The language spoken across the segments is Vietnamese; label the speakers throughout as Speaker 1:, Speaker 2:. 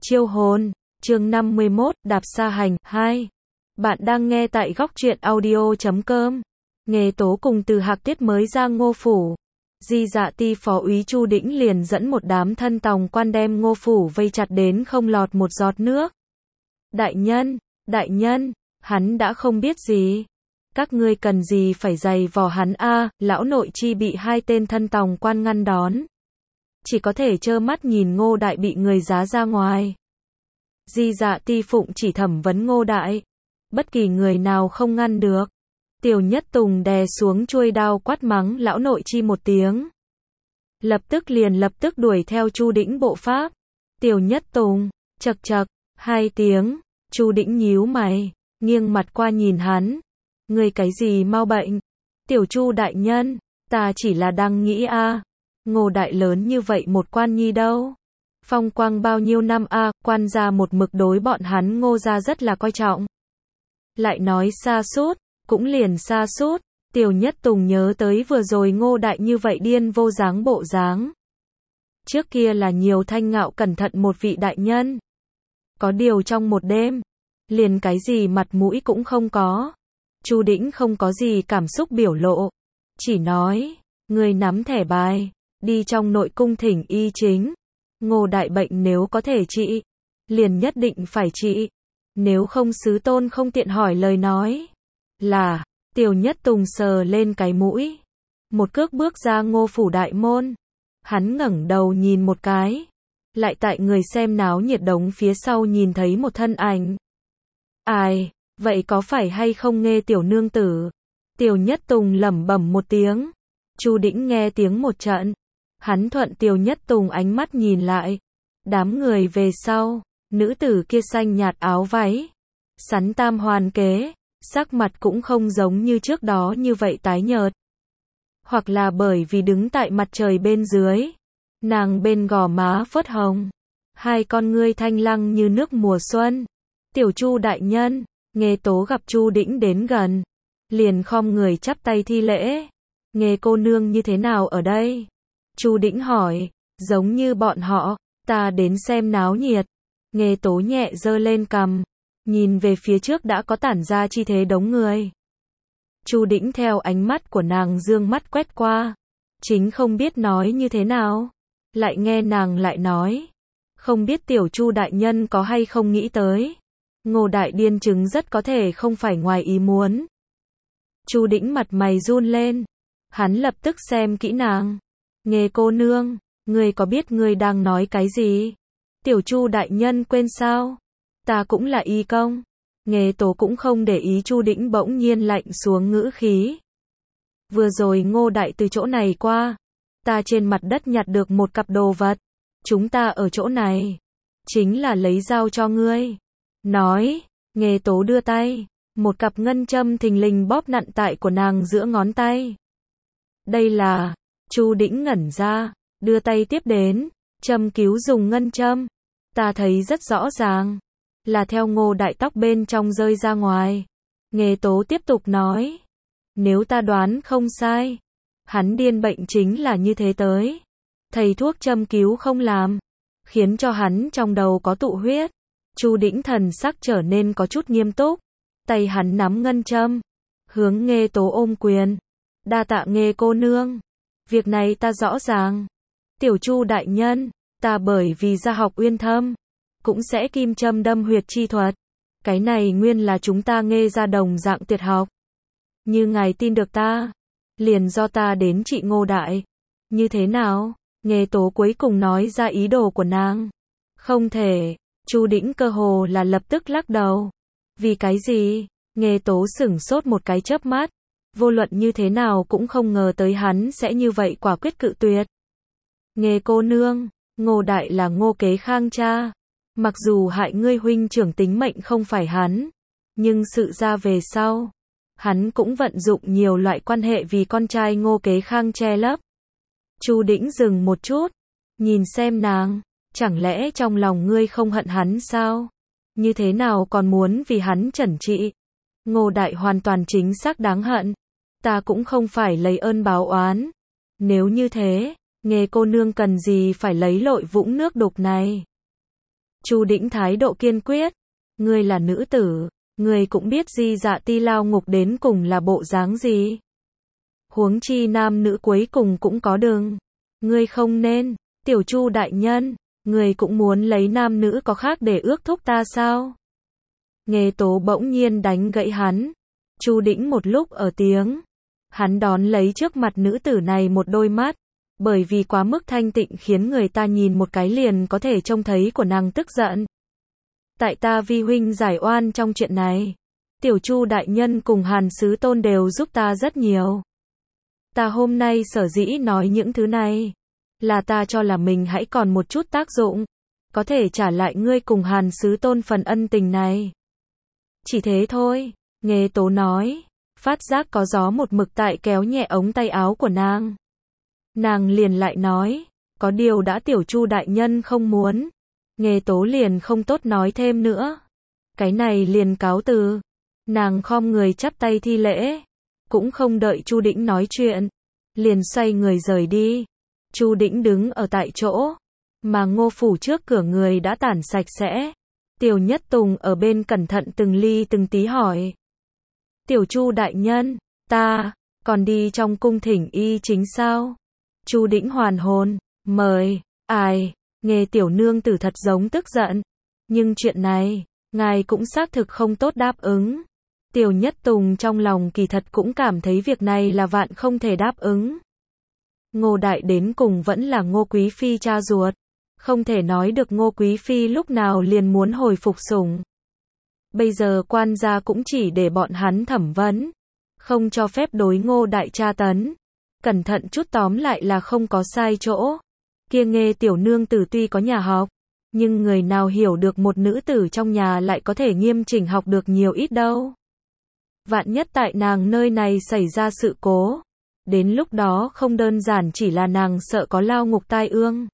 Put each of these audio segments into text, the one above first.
Speaker 1: Chiêu hồn, chương 51, đạp xa hành, 2. Bạn đang nghe tại góc truyện audio.com. Nghề tố cùng từ Hạc Tiết mới ra Ngô Phủ. Di Dạ Ti phó úy Chu Đĩnh liền dẫn một đám thân tòng quan đem Ngô Phủ vây chặt đến không lọt một giọt nước. Đại nhân, hắn đã không biết gì. Các ngươi cần gì phải giày vò hắn a? Lão nội chi bị hai tên thân tòng quan ngăn đón. Chỉ có thể trơ mắt nhìn Ngô Đại bị người giá ra ngoài. Di Dạ Ti phụng chỉ thẩm vấn Ngô Đại. Bất kỳ người nào không ngăn được. Tiểu Nhất Tùng đè xuống chuôi đao quát mắng lão nội chi một tiếng. Lập tức đuổi theo Chu Đĩnh bộ pháp. Tiểu Nhất Tùng, chậc chậc, hai tiếng. Chu Đĩnh nhíu mày, nghiêng mặt qua nhìn hắn. Ngươi cái gì mau bệnh? Tiểu Chu đại nhân, ta chỉ là đang nghĩ a. Ngô Đại lớn như vậy một quan nhi đâu? Phong quang bao nhiêu năm a, quan gia một mực đối bọn hắn Ngô gia rất là coi trọng. Lại nói xa sút, cũng liền xa sút. Tiểu Nhất Tùng nhớ tới vừa rồi Ngô Đại như vậy điên vô dáng bộ dáng. Trước kia là nhiều thanh ngạo cẩn thận một vị đại nhân. Có điều trong một đêm, liền cái gì mặt mũi cũng không có. Chu Đĩnh không có gì cảm xúc biểu lộ, chỉ nói, người nắm thẻ bài, đi trong nội cung thỉnh y chính. Ngô Đại bệnh nếu có thể trị, liền nhất định phải trị. Nếu không sứ tôn không tiện hỏi lời nói. Là, Tiểu Nhất Tùng sờ lên cái mũi. Một cước bước ra Ngô Phủ đại môn. Hắn ngẩng đầu nhìn một cái. Lại tại người xem náo nhiệt đống phía sau nhìn thấy một thân ảnh. Ai, vậy có phải hay không nghe tiểu nương tử? Tiểu Nhất Tùng lẩm bẩm một tiếng. Chu Đĩnh nghe tiếng một trận. Hắn thuận Tiểu Nhất Tùng ánh mắt nhìn lại. Đám người về sau, nữ tử kia xanh nhạt áo váy. Sắn tam hoàn kế, sắc mặt cũng không giống như trước đó như vậy tái nhợt. Hoặc là bởi vì đứng tại mặt trời bên dưới. Nàng bên gò má phớt hồng. Hai con ngươi thanh lăng như nước mùa xuân. Tiểu Chu đại nhân, Nghê tố gặp Chu Đĩnh đến gần. Liền khom người chắp tay thi lễ. Nghê cô nương như thế nào ở đây? Chu Đĩnh hỏi, giống như bọn họ, ta đến xem náo nhiệt. Nghê tố nhẹ giơ lên cằm, nhìn về phía trước đã có tản ra chi thế đống người. Chu Đĩnh theo ánh mắt của nàng dương mắt quét qua. Chính không biết nói như thế nào. Lại nghe nàng lại nói. Không biết tiểu Chu đại nhân có hay không nghĩ tới. Ngô Đại điên chứng rất có thể không phải ngoài ý muốn. Chu Đĩnh mặt mày run lên. Hắn lập tức xem kỹ nàng. Nghê cô nương, ngươi có biết ngươi đang nói cái gì? Tiểu Chu đại nhân quên sao? Ta cũng là y công. Nghê tố cũng không để ý Chu Đĩnh bỗng nhiên lạnh xuống ngữ khí. Vừa rồi Ngô Đại từ chỗ này qua. Ta trên mặt đất nhặt được một cặp đồ vật. Chúng ta ở chỗ này. Chính là lấy dao cho ngươi. Nói, Nghê tố đưa tay. Một cặp ngân châm thình lình bóp nặn tại của nàng giữa ngón tay. Đây là, Chu Đĩnh ngẩn ra, đưa tay tiếp đến, châm cứu dùng ngân châm. Ta thấy rất rõ ràng, là theo Ngô Đại tóc bên trong rơi ra ngoài. Nghê tố tiếp tục nói, nếu ta đoán không sai, hắn điên bệnh chính là như thế tới. Thầy thuốc châm cứu không làm, khiến cho hắn trong đầu có tụ huyết. Chu Đĩnh thần sắc trở nên có chút nghiêm túc, tay hắn nắm ngân châm, hướng Nghê tố ôm quyền. Đa tạ Nghê cô nương, việc này ta rõ ràng. Tiểu Chu đại nhân, ta bởi vì gia học uyên thâm, cũng sẽ kim châm đâm huyệt chi thuật. Cái này nguyên là chúng ta Nghê gia đồng dạng tuyệt học. Như ngài tin được ta, liền do ta đến trị Ngô Đại. Như thế nào? Nghê tố cuối cùng nói ra ý đồ của nàng. Không thể. Chu Đĩnh cơ hồ là lập tức lắc đầu. Vì cái gì? Nghê tố sửng sốt một cái chớp mắt. Vô luận như thế nào cũng không ngờ tới hắn sẽ như vậy quả quyết cự tuyệt. Nghê cô nương, Ngô Đại là Ngô Kế Khang cha. Mặc dù hại ngươi huynh trưởng tính mệnh không phải hắn, nhưng sự ra về sau, hắn cũng vận dụng nhiều loại quan hệ vì con trai Ngô Kế Khang che lấp. Chu Đĩnh dừng một chút, nhìn xem nàng, chẳng lẽ trong lòng ngươi không hận hắn sao? Như thế nào còn muốn vì hắn trẩn trị? Ngô Đại hoàn toàn chính xác đáng hận. Ta cũng không phải lấy ơn báo oán. Nếu như thế, Nghê cô nương cần gì phải lấy lội vũng nước đục này? Chu Đĩnh thái độ kiên quyết. Ngươi là nữ tử, ngươi cũng biết Di Dạ Ti lao ngục đến cùng là bộ dáng gì. Huống chi nam nữ cuối cùng cũng có đường. Ngươi không nên, tiểu Chu đại nhân, ngươi cũng muốn lấy nam nữ có khác để ước thúc ta sao? Nghê Tố bỗng nhiên đánh gãy hắn. Chu Đĩnh một lúc ở tiếng. Hắn đón lấy trước mặt nữ tử này một đôi mắt. Bởi vì quá mức thanh tịnh khiến người ta nhìn một cái liền có thể trông thấy của nàng tức giận. Tại ta vi huynh giải oan trong chuyện này. Tiểu Chu đại nhân cùng Hàn Sứ Tôn đều giúp ta rất nhiều. Ta hôm nay sở dĩ nói những thứ này. Là ta cho là mình hãy còn một chút tác dụng. Có thể trả lại ngươi cùng Hàn Sứ Tôn phần ân tình này. Chỉ thế thôi, Nghê Tố nói. Phát giác có gió một mực tại kéo nhẹ ống tay áo của nàng. Nàng liền lại nói. Có điều đã tiểu Chu đại nhân không muốn. Nghê Tố liền không tốt nói thêm nữa. Cái này liền cáo từ. Nàng khom người chắp tay thi lễ. Cũng không đợi Chu Đĩnh nói chuyện. Liền xoay người rời đi. Chu Đĩnh đứng ở tại chỗ. Mà Ngô phủ trước cửa người đã tản sạch sẽ. Tiểu Nhất Tùng ở bên cẩn thận từng ly từng tí hỏi. Tiểu Chu đại nhân, ta, còn đi trong cung thỉnh y chính sao? Chu Đĩnh hoàn hồn, mời, ai, Nghê tiểu nương tử thật giống tức giận. Nhưng chuyện này, ngài cũng xác thực không tốt đáp ứng. Tiểu Nhất Tùng trong lòng kỳ thật cũng cảm thấy việc này là vạn không thể đáp ứng. Ngô Đại đến cùng vẫn là Ngô Quý Phi cha ruột. Không thể nói được Ngô Quý Phi lúc nào liền muốn hồi phục sủng. Bây giờ quan gia cũng chỉ để bọn hắn thẩm vấn. Không cho phép đối Ngô Đại tra tấn. Cẩn thận chút tóm lại là không có sai chỗ. Kia Nghê tiểu nương tử tuy có nhà học. Nhưng người nào hiểu được một nữ tử trong nhà lại có thể nghiêm chỉnh học được nhiều ít đâu. Vạn nhất tại nàng nơi này xảy ra sự cố. Đến lúc đó không đơn giản chỉ là nàng sợ có lao ngục tai ương.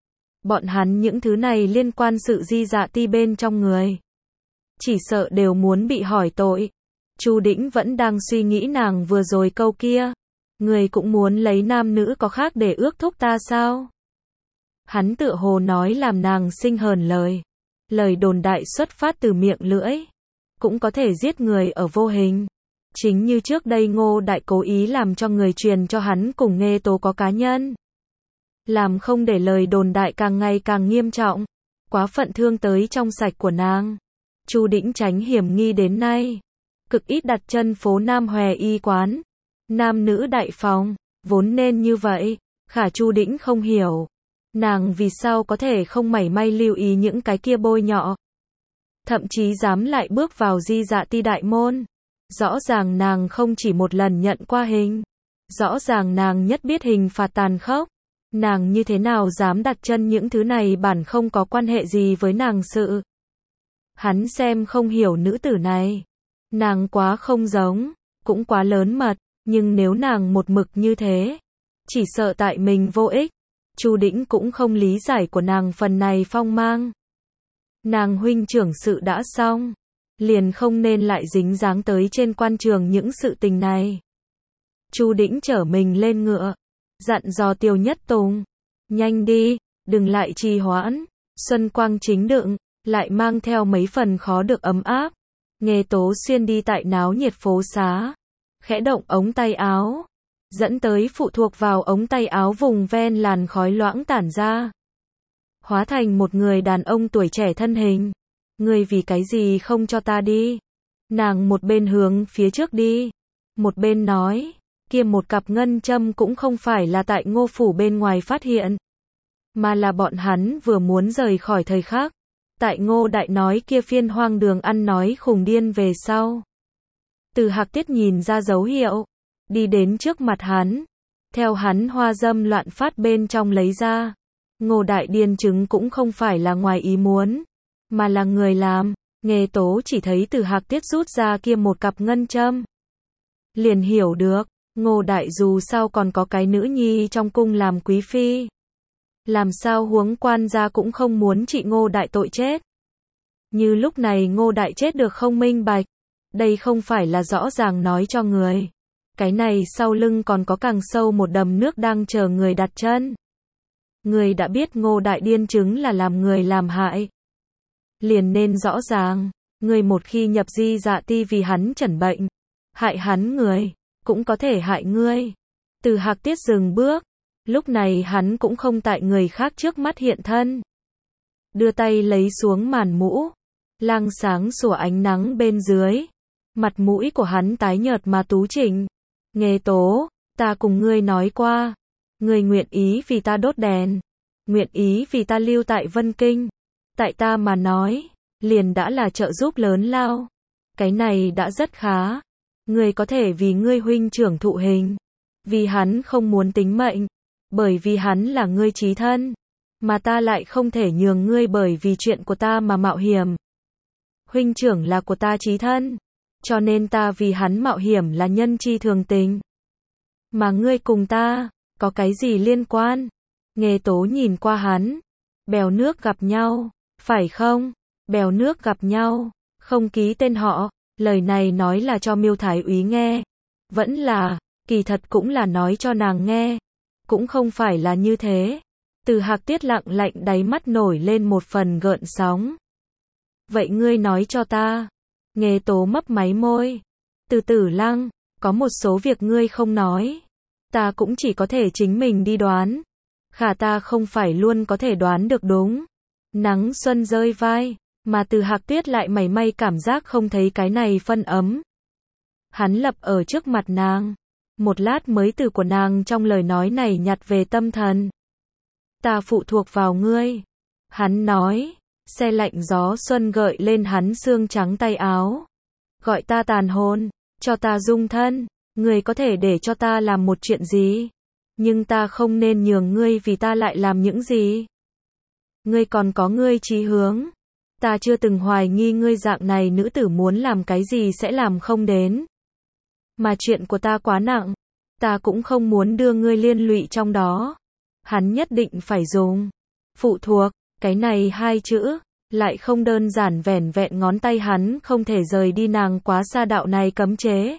Speaker 1: Bọn hắn những thứ này liên quan sự Di Dạ Ti bên trong người. Chỉ sợ đều muốn bị hỏi tội. Chu Đĩnh vẫn đang suy nghĩ nàng vừa rồi câu kia. Người cũng muốn lấy nam nữ có khác để ước thúc ta sao? Hắn tựa hồ nói làm nàng sinh hờn lời. Lời đồn đại xuất phát từ miệng lưỡi. Cũng có thể giết người ở vô hình. Chính như trước đây Ngô Đại cố ý làm cho người truyền cho hắn cùng Nghê Tố có cá nhân. Làm không để lời đồn đại càng ngày càng nghiêm trọng. Quá phận thương tới trong sạch của nàng. Chu Đĩnh tránh hiểm nghi đến nay. Cực ít đặt chân phố Nam Hòe y quán. Nam nữ đại phòng. Vốn nên như vậy. Khả Chu Đĩnh không hiểu. Nàng vì sao có thể không mảy may lưu ý những cái kia bôi nhọ. Thậm chí dám lại bước vào Di Dạ Ti đại môn. Rõ ràng nàng không chỉ một lần nhận qua hình. Rõ ràng nàng nhất biết hình phạt tàn khốc. Nàng như thế nào dám đặt chân những thứ này bản không có quan hệ gì với nàng sự. Hắn xem không hiểu nữ tử này. Nàng quá không giống, cũng quá lớn mật, nhưng nếu nàng một mực như thế, chỉ sợ tại mình vô ích. Chu Đĩnh cũng không lý giải của nàng phần này phong mang. Nàng huynh trưởng sự đã xong, liền không nên lại dính dáng tới trên quan trường những sự tình này. Chu Đĩnh chở mình lên ngựa, dặn dò Tiêu Nhất Tùng, nhanh đi, đừng lại trì hoãn. Xuân quang chính đựng, lại mang theo mấy phần khó được ấm áp. Nghê Tố xuyên đi tại náo nhiệt phố xá, khẽ động ống tay áo, dẫn tới phụ thuộc vào ống tay áo vùng ven làn khói loãng tản ra. Hóa thành một người đàn ông tuổi trẻ thân hình. Ngươi vì cái gì không cho ta đi? Nàng một bên hướng phía trước đi, một bên nói, kia một cặp ngân châm cũng không phải là tại Ngô phủ bên ngoài phát hiện, mà là bọn hắn vừa muốn rời khỏi thời khắc. Tại Ngô Đại nói kia phiên hoang đường ăn nói khùng điên về sau. Từ Hạc Tiết nhìn ra dấu hiệu, đi đến trước mặt hắn, theo hắn hoa dâm loạn phát bên trong lấy ra. Ngô Đại điên chứng cũng không phải là ngoài ý muốn, mà là người làm. Nghê Tố chỉ thấy Từ Hạc Tiết rút ra kia một cặp ngân châm, liền hiểu được, Ngô Đại dù sao còn có cái nữ nhi trong cung làm quý phi. Làm sao huống quan gia cũng không muốn trị Ngô Đại tội chết. Như lúc này Ngô Đại chết được không minh bạch. Đây không phải là rõ ràng nói cho người. Cái này sau lưng còn có càng sâu một đầm nước đang chờ người đặt chân. Người đã biết Ngô Đại điên chứng là làm người làm hại. liền nên rõ ràng. Ngươi một khi nhập Di Dạ Ti vì hắn chẩn bệnh, hại hắn người, cũng có thể hại ngươi. Từ Hạc Tiết dừng bước, lúc này hắn cũng không tại người khác trước mắt hiện thân. Đưa tay lấy xuống màn mũ, lang sáng sủa ánh nắng bên dưới. Mặt mũi của hắn tái nhợt mà tú chỉnh. Nghê Tố, ta cùng ngươi nói qua, ngươi nguyện ý vì ta đốt đèn, nguyện ý vì ta lưu tại Vân Kinh. Tại ta mà nói, liền đã là trợ giúp lớn lao. Cái này đã rất khá. Ngươi có thể vì ngươi huynh trưởng thụ hình, vì hắn không muốn tính mệnh, bởi vì hắn là ngươi chí thân, mà ta lại không thể nhường ngươi bởi vì chuyện của ta mà mạo hiểm. Huynh trưởng là của ta chí thân, cho nên ta vì hắn mạo hiểm là nhân chi thường tình. Mà ngươi cùng ta, có cái gì liên quan? Nghê Tố nhìn qua hắn. Bèo nước gặp nhau, phải không? Bèo nước gặp nhau, không ký tên họ. Lời này nói là cho Miêu Thái úy nghe. Vẫn là, kỳ thật cũng là nói cho nàng nghe. Cũng không phải là như thế. Từ Hạc Tiết lặng lạnh đáy mắt nổi lên một phần gợn sóng. Vậy ngươi nói cho ta. Nghê Tố mấp máy môi. Từ Tử Lăng, có một số việc ngươi không nói. Ta cũng chỉ có thể chính mình đi đoán. Khả ta không phải luôn có thể đoán được đúng. Nắng xuân rơi vai, mà Từ Hạc Tiết lại mảy may cảm giác không thấy cái này phân ấm. Hắn lập ở trước mặt nàng. Một lát mới từ của nàng trong lời nói này nhặt về tâm thần. Ta phụ thuộc vào ngươi. Hắn nói, xe lạnh gió xuân gợi lên hắn xương trắng tay áo. Gọi ta tàn hồn, cho ta dung thân. Ngươi có thể để cho ta làm một chuyện gì, nhưng ta không nên nhường ngươi vì ta lại làm những gì. Ngươi còn có ngươi chí hướng. Ta chưa từng hoài nghi ngươi dạng này nữ tử muốn làm cái gì sẽ làm không đến. Mà chuyện của ta quá nặng, ta cũng không muốn đưa ngươi liên lụy trong đó. Hắn nhất định phải dùng phụ thuộc, cái này hai chữ, lại không đơn giản vẻn vẹn ngón tay hắn không thể rời đi nàng quá xa đạo này cấm chế.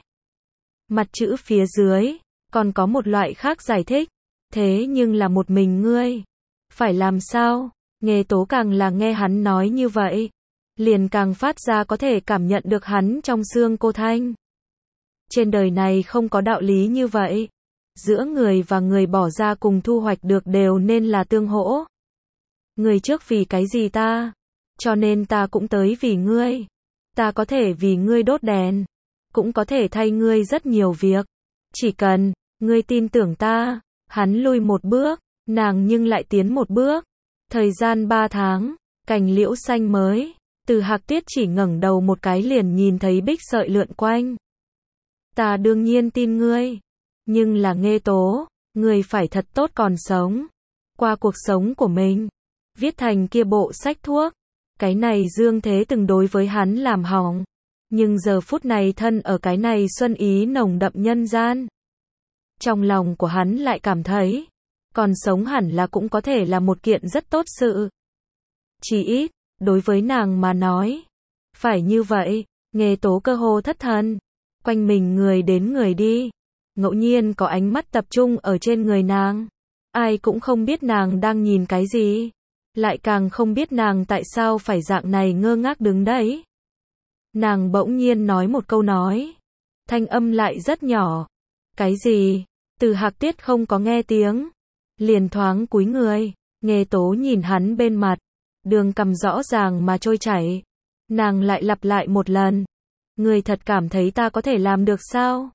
Speaker 1: Mặt chữ phía dưới, còn có một loại khác giải thích. Thế nhưng là một mình ngươi. Phải làm sao? Nghê Tố càng là nghe hắn nói như vậy, liền càng phát ra có thể cảm nhận được hắn trong xương cô thanh. Trên đời này không có đạo lý như vậy. Giữa người và người bỏ ra cùng thu hoạch được đều nên là tương hỗ. Người trước vì cái gì ta? Cho nên ta cũng tới vì ngươi. Ta có thể vì ngươi đốt đèn, cũng có thể thay ngươi rất nhiều việc. Chỉ cần ngươi tin tưởng ta. Hắn lui một bước, nàng nhưng lại tiến một bước. Thời gian 3 tháng, cành liễu xanh mới. Từ Hạc Tiết chỉ ngẩng đầu một cái liền nhìn thấy bích sợi lượn quanh. Ta đương nhiên tin ngươi, nhưng là Nghê Tố, ngươi phải thật tốt còn sống, qua cuộc sống của mình, viết thành kia bộ sách thuốc. Cái này Dương Thế từng đối với hắn làm hỏng, nhưng giờ phút này thân ở cái này xuân ý nồng đậm nhân gian. Trong lòng của hắn lại cảm thấy, còn sống hẳn là cũng có thể là một kiện rất tốt sự. Chỉ ít, đối với nàng mà nói, phải như vậy. Nghê Tố cơ hồ thất thần, quanh mình người đến người đi, ngẫu nhiên có ánh mắt tập trung ở trên người nàng. Ai cũng không biết nàng đang nhìn cái gì, lại càng không biết nàng tại sao phải dạng này ngơ ngác đứng đấy. Nàng bỗng nhiên nói một câu nói, thanh âm lại rất nhỏ. Cái gì? Từ Hạc Tiết không có nghe tiếng, liền thoáng cúi người. Nghê Tố nhìn hắn bên mặt, đường cằm rõ ràng mà trôi chảy. Nàng lại lặp lại một lần, ngươi thật cảm thấy ta có thể làm được sao?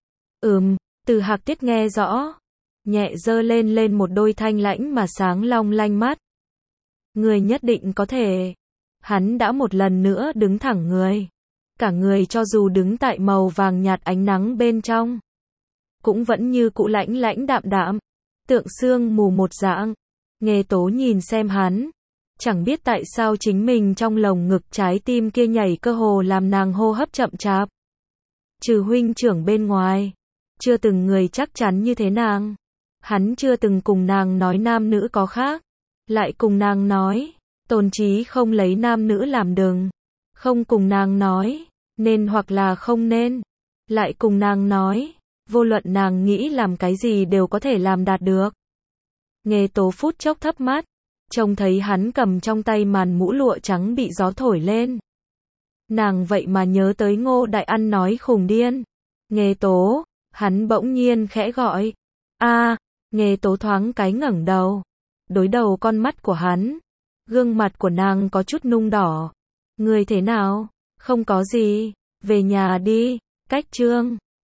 Speaker 1: Từ Hạc Tiết nghe rõ, nhẹ giơ lên một đôi thanh lãnh mà sáng long lanh mắt. Ngươi nhất định có thể. Hắn đã một lần nữa đứng thẳng người, cả người cho dù đứng tại màu vàng nhạt ánh nắng bên trong, cũng vẫn như cũ lãnh lãnh đạm đạm, tượng sương mù một dạng. Nghê Tố nhìn xem hắn, chẳng biết tại sao chính mình trong lồng ngực trái tim kia nhảy cơ hồ làm nàng hô hấp chậm chạp. Trừ huynh trưởng bên ngoài, chưa từng người chắc chắn như thế nàng. Hắn chưa từng cùng nàng nói nam nữ có khác, lại cùng nàng nói, Tôn Chí không lấy nam nữ làm đừng. Không cùng nàng nói, nên hoặc là không nên, lại cùng nàng nói, vô luận nàng nghĩ làm cái gì đều có thể làm đạt được. Nghê Tố phút chốc thấp mắt, Trông thấy hắn cầm trong tay màn mũ lụa trắng bị gió thổi lên. Nàng vậy mà nhớ tới Ngô Đại Ăn nói khùng điên. Nghê Tố, hắn bỗng nhiên khẽ gọi. A, Nghê Tố thoáng cái ngẩng đầu. Đối đầu con mắt của hắn. Gương mặt của nàng có chút nung đỏ. Người thế nào? Không có gì, về nhà đi. Cách Trương